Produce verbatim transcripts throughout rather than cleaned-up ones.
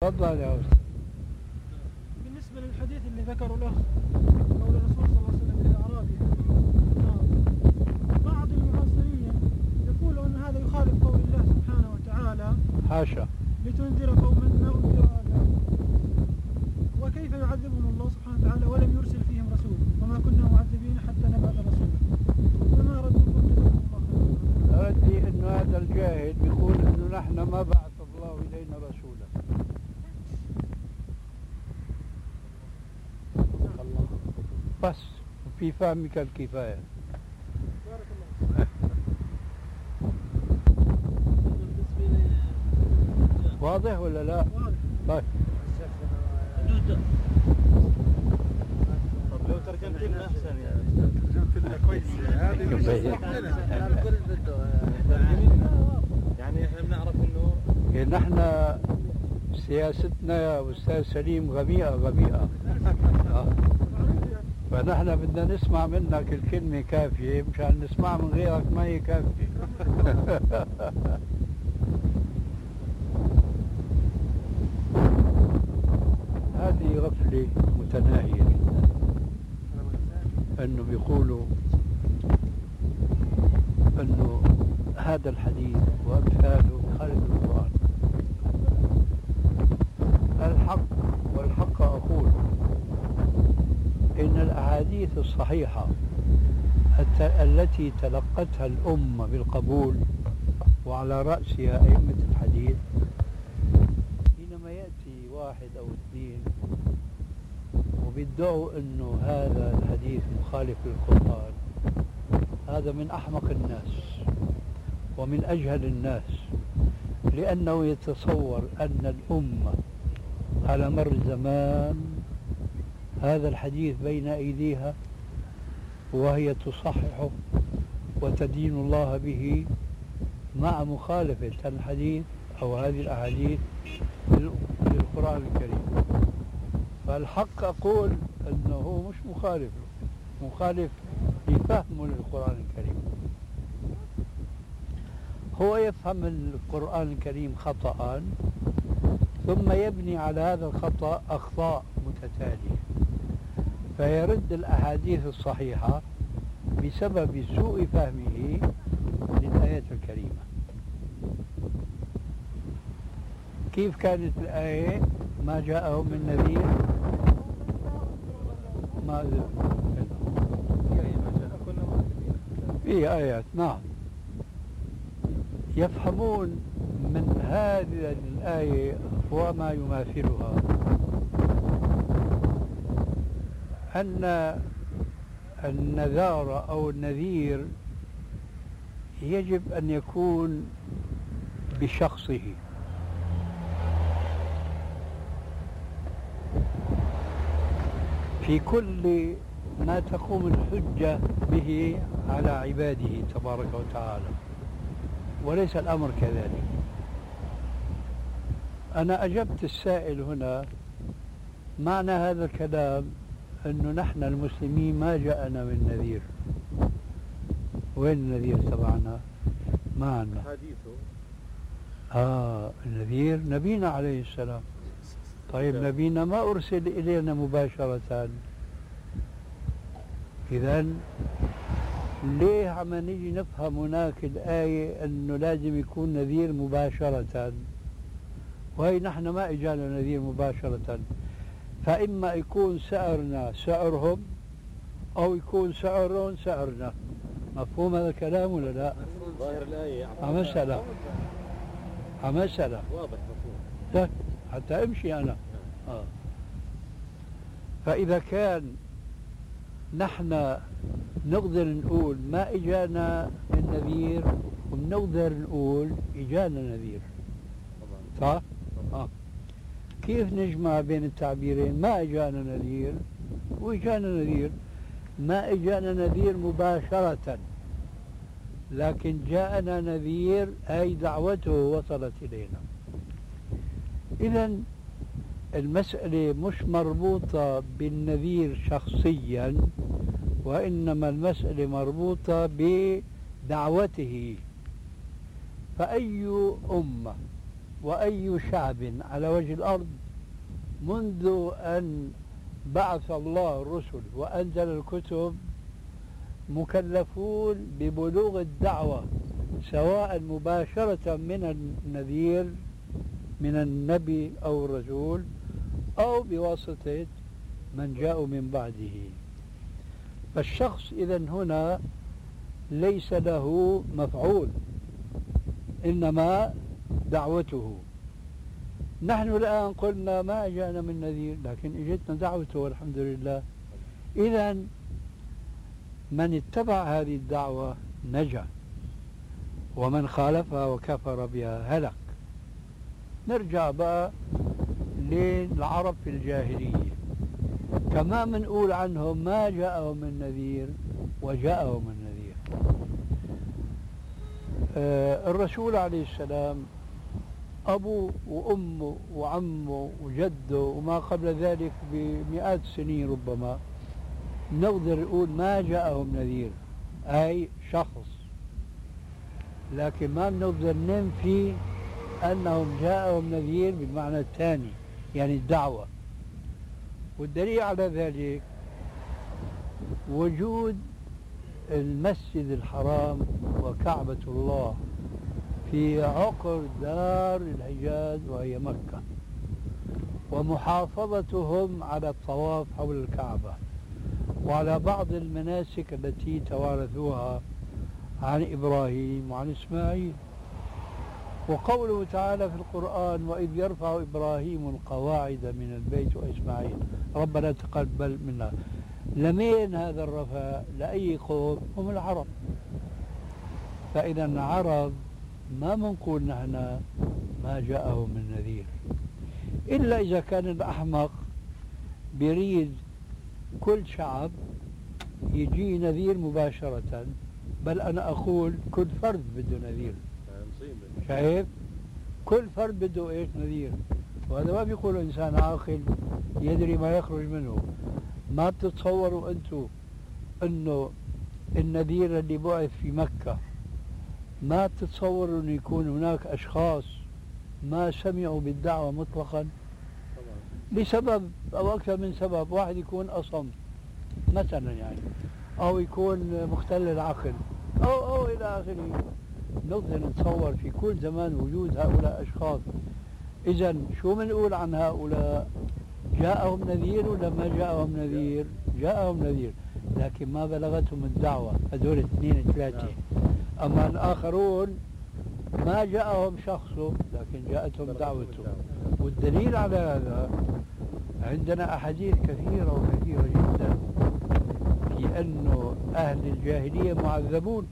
تفضل يا أستاذ. بالنسبة للحديث اللي ذكره له قول الرسول صلى الله عليه وسلم للأعرابي بعض المعاصرين يقول أن هذا يخالف قول الله سبحانه وتعالى حاشا لتنذر قوما ما أنذر آباؤهم وكيف يعذبهم الله سبحانه وتعالى ولم يرسل فيهم رسول وما كنا معذبين حتى نبعث رسولا فما ردكم جزاكم الله خيرا. ردي انه هذا الجاهل بيقول انه نحن ما بعث الله الينا رسولا. الله بس في فهمك الكفايه. بارك الله. واضح ولا لا؟ واضح. طيب طب لو ترجمت لنا احسن يا استاذ. ترجمت لنا كويس هذه الكل بده يعني احنا بنعرف انه نحن سياستنا يا استاذ سليم غبيئه غبيئه. آه. فنحن بدنا نسمع منك الكلمه كافيه مشان نسمع من غيرك ما هي كافيه. هذه غفله متناهيه جدا. انه بيقولوا انه هذا الحديث وامثاله خارج القران. الحق والحق اقول ان الاحاديث الصحيحه التي تلقتها الامه بالقبول وعلى راسها ائمه الحديث، حينما ياتي واحد او اثنين وبيدعوا انه هذا الحديث مخالف للقرآن، هذا من احمق الناس ومن اجهل الناس، لانه يتصور ان الامة على مر الزمان هذا الحديث بين ايديها وهي تصححه وتدين الله به مع مخالفة الحديث او هذه الاحاديث للقرآن الكريم. فالحق أقول أنه هو مش مخالف له، مخالف لفهمه للقرآن الكريم. هو يفهم القرآن الكريم خطأ ثم يبني على هذا الخطأ أخطاء متتالية، فيرد الأحاديث الصحيحة بسبب سوء فهمه للآيات الكريمة. كيف كانت الآية؟ ما جاءهم من نذير ما في آيات. نعم، يفهمون من هذه الآية وما يماثلها أن النذار أو النذير يجب أن يكون بشخصه، في كل ما تقوم الحجة به على عباده تبارك وتعالى، وليس الأمر كذلك. أنا أجبت السائل هنا معنى هذا الكلام أنه نحن المسلمين ما جاءنا من نذير. وين النذير تبعنا؟ ما عندنا حديثه. آه النذير نبينا عليه السلام. طيب نبينا ما أرسل إلينا مباشرة، إذن ليه عم نيجي نفهم هناك الآية أنه لازم يكون نذير مباشرة، وهي نحن ما إجانا نذير مباشرة، فإما يكون سعرنا سعرهم أو يكون سعرهم سعرنا. مفهوم هذا الكلام ولا لا؟ ظاهر الآية عمسألة عمسألة واضح مفهوم. لا حتى امشي أنا. آه. فإذا كان نحن نقدر نقول ما إجانا النذير ونقدر نقول إجانا نذير، صح؟ آه. كيف نجمع بين التعبيرين؟ ما إجانا نذير وإجانا نذير. ما إجانا نذير مباشرة، لكن جاءنا نذير أي دعوته وصلت إلينا. إذن المسألة مش مربوطة بالنذير شخصيا، وإنما المسألة مربوطة بدعوته. فأي أمة وأي شعب على وجه الأرض منذ أن بعث الله الرسل وأنزل الكتب مكلفون ببلوغ الدعوة، سواء مباشرة من النذير من النبي أو الرسول أو بواسطة من جاءوا من بعده. فالشخص إذن هنا ليس له مفعول، إنما دعوته. نحن الآن قلنا ما جاءنا من نذير، لكن اجتنا دعوته والحمد لله. إذن من اتبع هذه الدعوة نجا، ومن خالفها وكفر بها هلك. نرجع بقى للعرب في الجاهلية، كما منقول عنهم ما جاءهم من نذير وجاءهم النذير. آه الرسول عليه السلام أبوه وأمه وعمه وجده وما قبل ذلك بمئات السنين ربما نقدر نقول ما جاءهم نذير، أي شخص، لكن ما بنقدر ننفي أنهم جاءهم نذير بالمعنى الثاني، يعني الدعوة. والدليل على ذلك وجود المسجد الحرام وكعبة الله في عقر دار الحجاز وهي مكة، ومحافظتهم على الطواف حول الكعبة وعلى بعض المناسك التي توارثوها عن إبراهيم وعن إسماعيل. وقوله تعالى في القرآن وإذ يرفع إبراهيم القواعد من البيت وإسماعيل ربنا تقبل منا. لمين هذا الرفع؟ لأي قوم؟ هم العرب. فإذا العرب ما منقول نحن ما جاءهم من نذير، إلا إذا كان الأحمق بيريد كل شعب يجي نذير مباشرة، بل أنا أقول كل فرد بده نذير. شايف؟ كل فرد بده إيش؟ نذير. وهذا ما بيقول إنسان عاقل يدري ما يخرج منه. ما تتصوروا أنتم أنه النذير اللي بعث في مكة ما تتصوروا أن يكون هناك أشخاص ما سمعوا بالدعوة مطلقا لسبب أو أكثر من سبب. واحد يكون أصم مثلا يعني، أو يكون مختل العقل أو أو إلى آخره. نقدر نتصور في كل زمان وجود هؤلاء أشخاص. إذن شو بنقول عن هؤلاء؟ جاءهم نذير ولا ما جاءهم نذير؟ جاءهم نذير، لكن ما بلغتهم الدعوة. هذول اثنين ثلاثة. أما الآخرون ما جاءهم شخصه لكن جاءتهم دعوته. والدليل على هذا عندنا أحاديث كثيرة وكثيرة جدا في أنه أهل الجاهلية معذبون.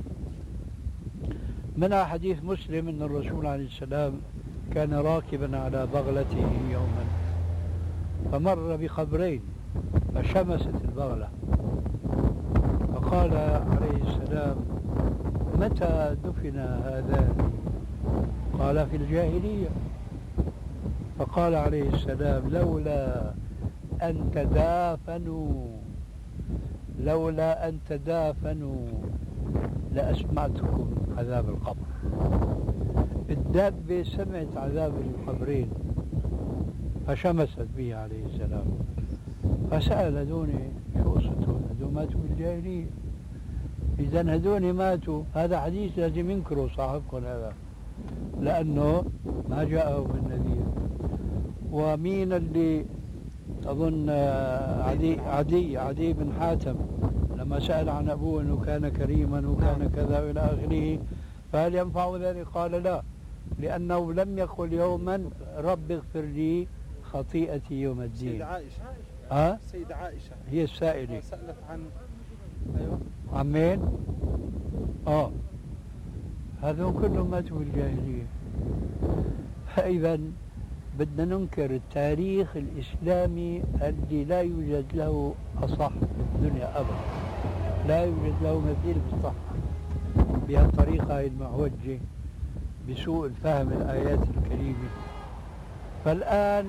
من حديث مسلم أن الرسول عليه السلام كان راكبا على بغلته يوما فمر بقبرين فشمست البغلة، فقال عليه السلام متى دفن هذان؟ قال في الجاهلية. فقال عليه السلام لولا أن تدافنوا لولا أن تدافنوا لأسمعتكم عذاب القبر. الدابة سمعت عذاب القبرين فشمست به عليه السلام، فسأل هذوني شو قصتهم؟ هذول ماتوا بالجاهلية. إذا هذول ماتوا، هذا حديث لازم ينكروا صاحبكم هذا، لأنه ما جاءهم النذير. ومين اللي أظن عدي عدي عدي بن حاتم لما سأل عن أبوه أنه كان كريما وكان كذا إلى آخره، فهل ينفع ذلك؟ قال لا، لأنه لم يقل يوما رب اغفر لي خطيئتي يوم الدين. سيدة عائشة. ها؟ سيدة عائشة هي السائلة سألت عن أيوة عن مين؟ آه هذول كلهم ماتوا بالجاهلية. فإذا بدنا ننكر التاريخ الإسلامي الذي لا يوجد له أصح في الدنيا أبدا، لا يوجد له مثيل في الصحة بهالطريقة المعوجة بسوء الفهم الآيات الكريمة. فالآن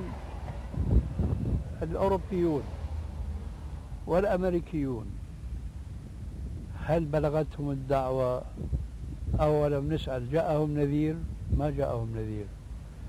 الأوروبيون والأمريكيون هل بلغتهم الدعوة؟ أولا نسأل جاءهم نذير؟ ما جاءهم نذير.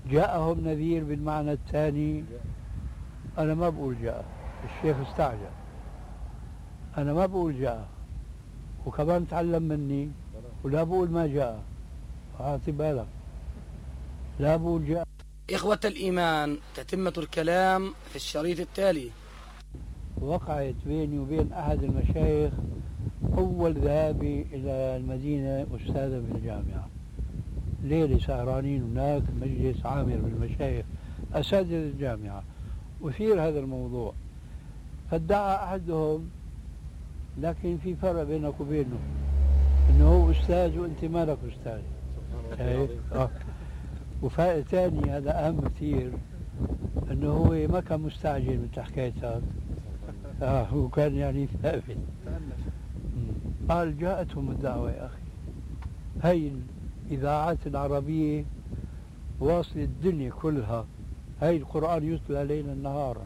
جاءهم نذير بالمعنى الثاني، أنا ما بقول جاء، الشيخ استعجل، أنا ما بقول جاء، وكمان تعلم مني، ولا بقول ما جاء، أعطي بالك، لا بقول جاء. إخوة الإيمان، تتمة الكلام في الشريط التالي. وقعت بيني وبين أحد المشايخ أول ذهابي إلى المدينة أستاذا في الجامعة، ليلة سهرانين هناك مجلس عامر بالمشايخ أساتذة الجامعة، أثير هذا الموضوع، فادعى أحدهم، لكن في فرق بينك وبينه، إنه هو أستاذ وأنت مالك أستاذ. آه. وفائدة ثاني، هذا أهم كثير، إنه هو ما كان مستعجل مثل حكايتك، آه هو كان يعني ثابت. قال جاءتهم الدعوة يا أخي، هاي الإذاعات العربية واصل الدنيا كلها، هاي القرآن يتلى ليلا نهارا.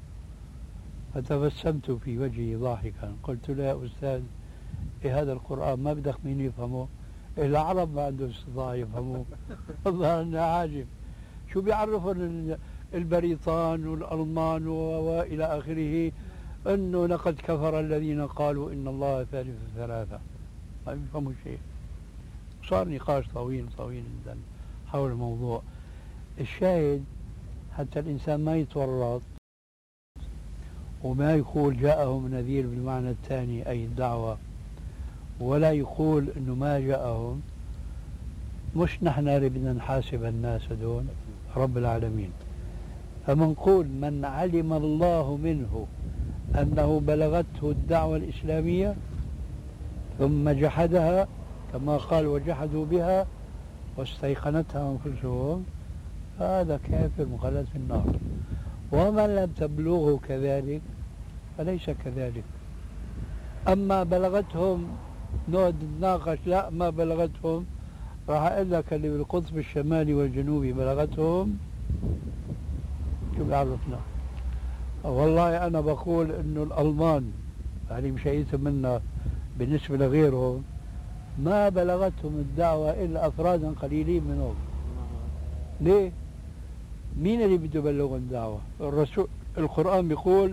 فتبسمت في وجهي ضاحكا، قلت له يا أستاذ، إيه هذا القرآن ما بدك مين يفهمه؟ العرب ما عندهم استطاعة يفهموه. والله أنا عاجب، شو بيعرفون البريطان والألمان وإلى آخره أنه لقد كفر الذين قالوا إن الله ثالث ثلاثة، ما بيفهموا شيء. صار نقاش طويل طويل جدا حول الموضوع. الشاهد حتى الإنسان ما يتورط وما يقول جاءهم نذير بالمعنى الثاني أي الدعوة، ولا يقول إنه ما جاءهم. مش نحن اللي بدنا نحاسب الناس دول، رب العالمين. فمنقول من علم الله منه أنه بلغته الدعوة الإسلامية ثم جحدها، كما قال وجحدوا بها واستيقنتها أنفسهم، فهذا كافر مخلد في النار. ومن لم تبلغه كذلك فليس كذلك. أما بلغتهم نقعد نتناقش، لا ما بلغتهم، راح أقول لك اللي بالقطب الشمالي والجنوبي بلغتهم، شو بيعرفنا؟ والله أنا بقول إنه الألمان يعني مشيتهم منا بالنسبة لغيرهم ما بلغتهم الدعوة إلا أفرادا قليلين منهم. ليه؟ مين اللي بده يبلغهم الدعوة؟ الرسول. القرآن بيقول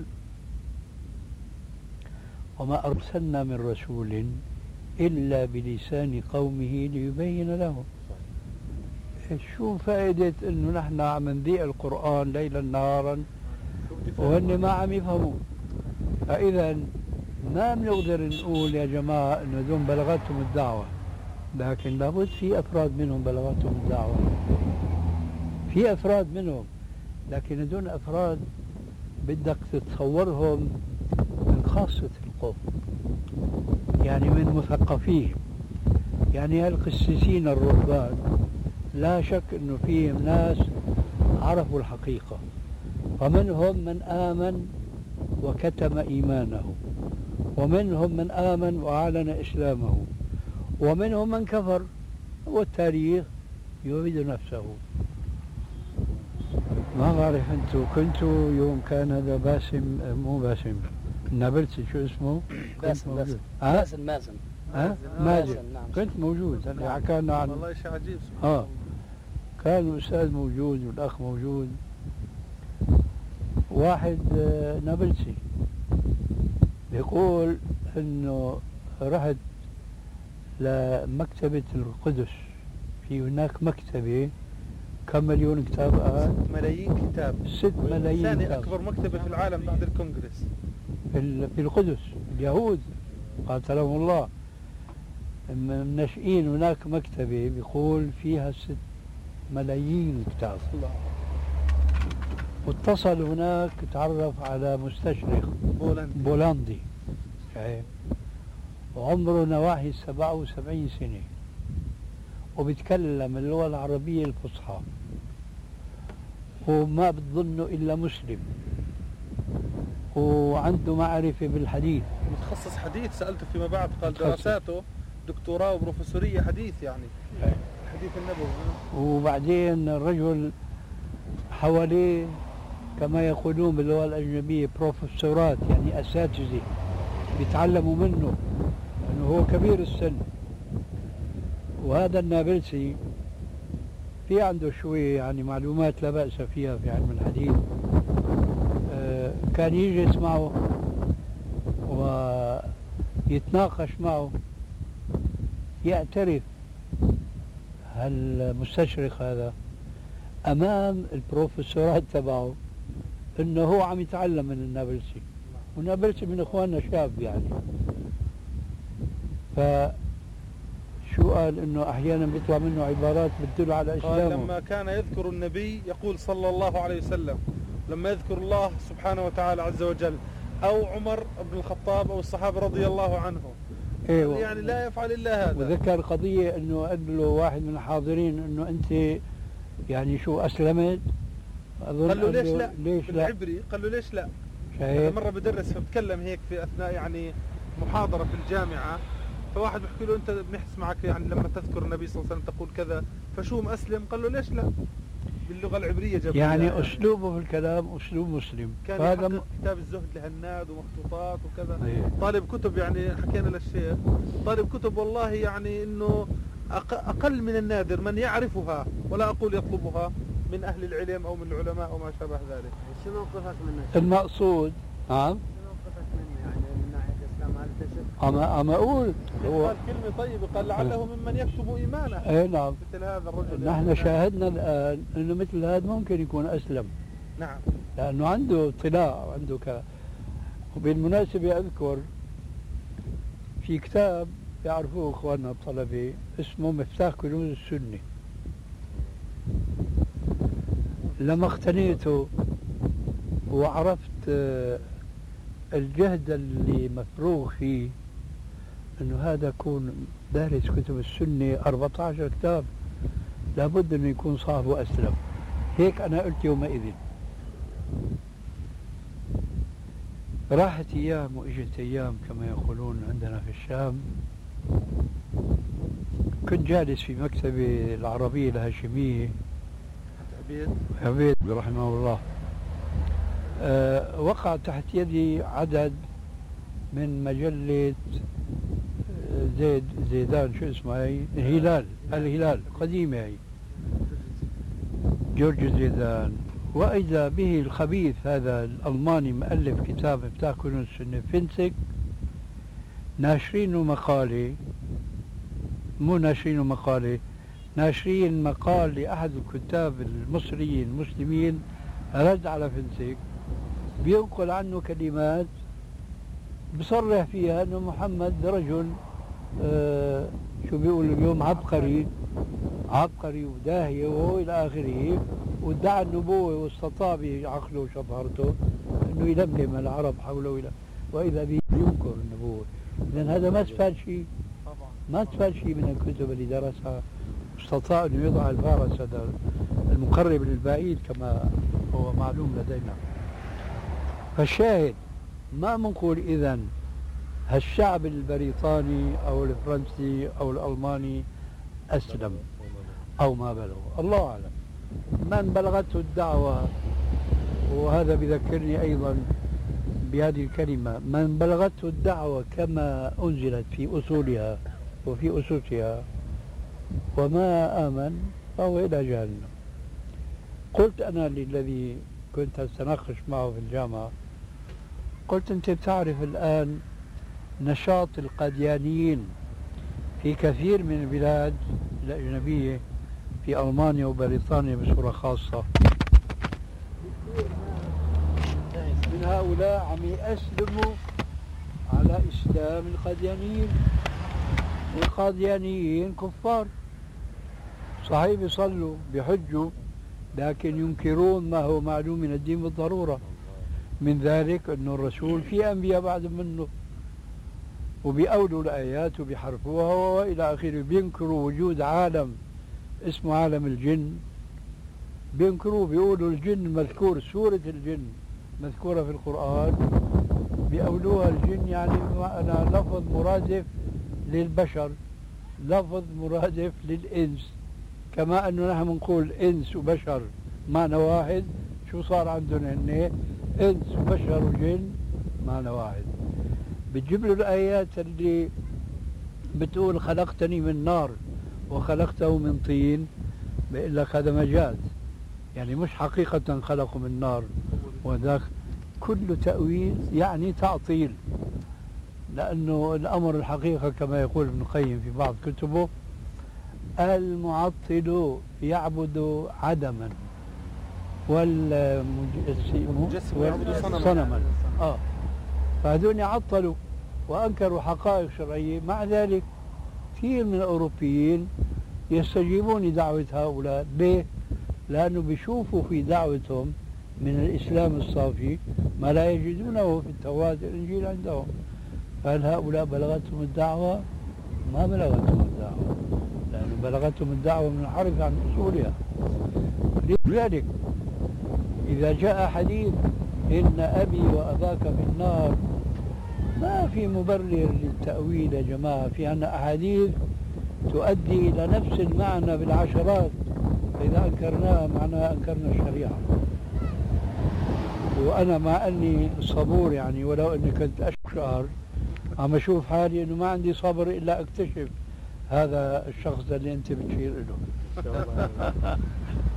وما أرسلنا من رسول إلا بلسان قومه ليبين لهم. شو فائدة إنه نحن عم نذيع القرآن ليلا نهارا وهن ما عم يفهموا؟ فإذا ما بنقدر نقول يا جماعة إنه دون بلغتهم الدعوة، لكن لابد في أفراد منهم بلغتهم الدعوة، في أفراد منهم، لكن دون أفراد بدك تتصورهم من خاصة القوم، يعني من مثقفيهم، يعني القسيسين الرهبان لا شك أنه فيهم ناس عرفوا الحقيقة، ومنهم من آمن وكتم إيمانه، ومنهم من آمن وأعلن إسلامه، ومنهم من كفر، والتاريخ يعيد نفسه. ما بعرف انتو كنتوا يوم كان هذا باسم، مو باسم، نابلسي، شو اسمه؟ باسم باسم ها؟ مازن مازن ها؟ مازن. كنت موجود، اللي حكانا عن والله شيء عجيب. اه كان الأستاذ موجود والأخ موجود. واحد نابلسي بيقول إنه رحت لمكتبة القدس، في هناك مكتبة كم مليون كتاب قال؟ ست ملايين كتاب. ست ملايين ثاني كتاب. أكبر مكتبة في العالم بعد الكونغرس. في, في القدس، اليهود قاتلهم الله منشئين هناك مكتبة بيقول فيها ست ملايين كتاب. واتصل هناك تعرف على مستشرق بولندي, بولندي. وعمره نواحي سبعة وسبعين سنة، وبيتكلم اللغة العربية الفصحى، وما بتظنه إلا مسلم، وعنده معرفة بالحديث، متخصص حديث. سألته فيما بعد قال دراساته دكتوراه وبروفيسورية حديث، يعني الحديث النبوي. وبعدين الرجل حواليه كما يقولون باللغة الأجنبية بروفيسورات، يعني أساتذة بيتعلموا منه، لأنه هو كبير السن. وهذا النابلسي في عنده شوية يعني معلومات لا بأس فيها في علم الحديث. آه كان يجي يسمعه ويتناقش معه، يعترف هالمستشرق هذا أمام البروفيسورات تبعه إنه هو عم يتعلم من النابلسي، والنابلسي من إخواننا شاب يعني. فشو قال؟ إنه أحيانا بيطلع منه عبارات بتدل على إسلامه. قال لما كان يذكر النبي يقول صلى الله عليه وسلم، لما يذكر الله سبحانه وتعالى عز وجل، أو عمر بن الخطاب أو الصحابة رضي الله عنهم، أيوة. يعني لا يفعل إلا هذا. وذكر قضية إنه قال له واحد من الحاضرين إنه أنت يعني شو أسلمت؟ أظن قال له ليش لا؟ ليش لا؟ بالعبري قال له ليش لا؟ شايف؟ مرة بدرس فبتكلم هيك في أثناء يعني محاضرة في الجامعة، فواحد بيحكي له أنت بنحس معك يعني لما تذكر النبي صلى الله عليه وسلم تقول كذا، فشو مسلم؟ قال له ليش لا؟ باللغة العبرية جاب يعني, يعني أسلوبه في الكلام أسلوب مسلم. كان يحقق م... كتاب الزهد لهناد ومخطوطات وكذا. أيه. طالب كتب يعني حكينا للشيخ، طالب كتب والله يعني إنه أقل من النادر من يعرفها، ولا أقول يطلبها، من أهل العلم أو من العلماء وما شابه ذلك. شو موقفك منه؟ المقصود نعم. شو موقفك منه يعني من ناحية الإسلام؟ هل تشك؟ أما أما أقول هو قال كلمة طيبة، قال لعله ممن يكتب إيمانه. إيه نعم. مثل هذا الرجل. نحن شاهدنا الآن إنه مثل هذا ممكن يكون أسلم. نعم. لأنه عنده اطلاع وعنده ك. وبالمناسبة أذكر في كتاب يعرفوه إخواننا الطلبة اسمه مفتاح كنوز السنة. لما اقتنيته وعرفت الجهد اللي مفروغ فيه انه هذا يكون دارس كتب السنة أربعة عشر كتاب، لابد انه يكون صاحبه اسلم. هيك انا قلت يومئذ. راحت ايام واجت ايام كما يقولون عندنا في الشام. كنت جالس في مكتبة العربية الهاشمية عبيد عبيد رحمه الله. أه وقع تحت يدي عدد من مجلة زيد زيدان شو اسمها هي؟ الهلال الهلال قديمة هي، جورج زيدان. وإذا به الخبيث هذا الألماني مؤلف كتاب مفتاح كنوز السنة فينسك، ناشرين مقالة، مو ناشرين مقالة، ناشرين مقال لأحد الكتاب المصريين المسلمين رد على فينسك، بينقل عنه كلمات بصرح فيها أنه محمد رجل آه شو بيقولوا اليوم عبقري عبقري وداهية وإلى آخره، وادعى النبوة واستطاع بعقله وشطارته أنه يلملم العرب حوله إلى وإذا به ينكر النبوة. لأن هذا ما استفاد شيء، ما استفاد شيء من الكتب اللي درسها، واستطاع أنه يضع الفارس هذا المقرب للبعيد كما هو معلوم لدينا. فالشاهد ما منقول إذن هالشعب البريطاني أو الفرنسي أو الألماني أسلم أو ما بلغ، الله أعلم. من بلغته الدعوة، وهذا بذكرني أيضا بهذه الكلمة، من بلغته الدعوة كما أنزلت في أصولها وفي أسسها وما آمن فهو إلى جهنم. قلت أنا للذي كنت أتناقش معه في الجامعة، قلت أنت بتعرف الآن نشاط القاديانيين في كثير من البلاد الأجنبية، في ألمانيا وبريطانيا بصورة خاصة، من هؤلاء عم يأسلموا على إسلام القاديانيين. القاديانيين كفار صحيح، بيصلوا بيحجوا، لكن ينكرون ما هو معلوم من الدين بالضرورة، من ذلك أن الرسول في أنبياء بعد منه، وبيأولوا الآيات وبيحرفوها وإلى آخره. بينكروا وجود عالم اسمه عالم الجن، بينكروا، بيقولوا الجن مذكور، سورة الجن مذكورة في القرآن، بيأولوها الجن يعني أنا لفظ مرادف للبشر، لفظ مرادف للإنس، كما أنه نحن نقول إنس وبشر معنى واحد. شو صار عندهم هن؟ إنس وبشر وجن معنى واحد. بتجيب له الآيات اللي بتقول خلقتني من نار وخلقته من طين، بيقول لك هذا مجاز، يعني مش حقيقة خلقوا من نار، وذاك كل تأويل يعني تعطيل، لأنه الأمر الحقيقة كما يقول ابن القيم في بعض كتبه: المعطل يعبد عدما والمجسم يعبد صنما. آه فهذول عطلوا وأنكروا حقائق شرعية. مع ذلك كثير من الأوروبيين يستجيبون لدعوة هؤلاء. ليه؟ لأنه بيشوفوا في دعوتهم من الإسلام الصافي ما لا يجدونه في التوراة والإنجيل عندهم. فهل هؤلاء بلغتهم الدعوة؟ ما بلغتهم الدعوة، لأنه بلغتهم الدعوة من الحرف عن أصولها. لذلك إذا جاء حديث إن أبي وأباك في النار، ما في مبرر للتأويل يا جماعة، في عنا أحاديث تؤدي إلى نفس المعنى بالعشرات، إذا أنكرناها معناها أنكرنا الشريعة. وأنا مع أني صبور يعني، ولو أني كنت أشعر عم أشوف حالي أنه ما عندي صبر إلا أكتشف هذا الشخص اللي أنت بتشير له.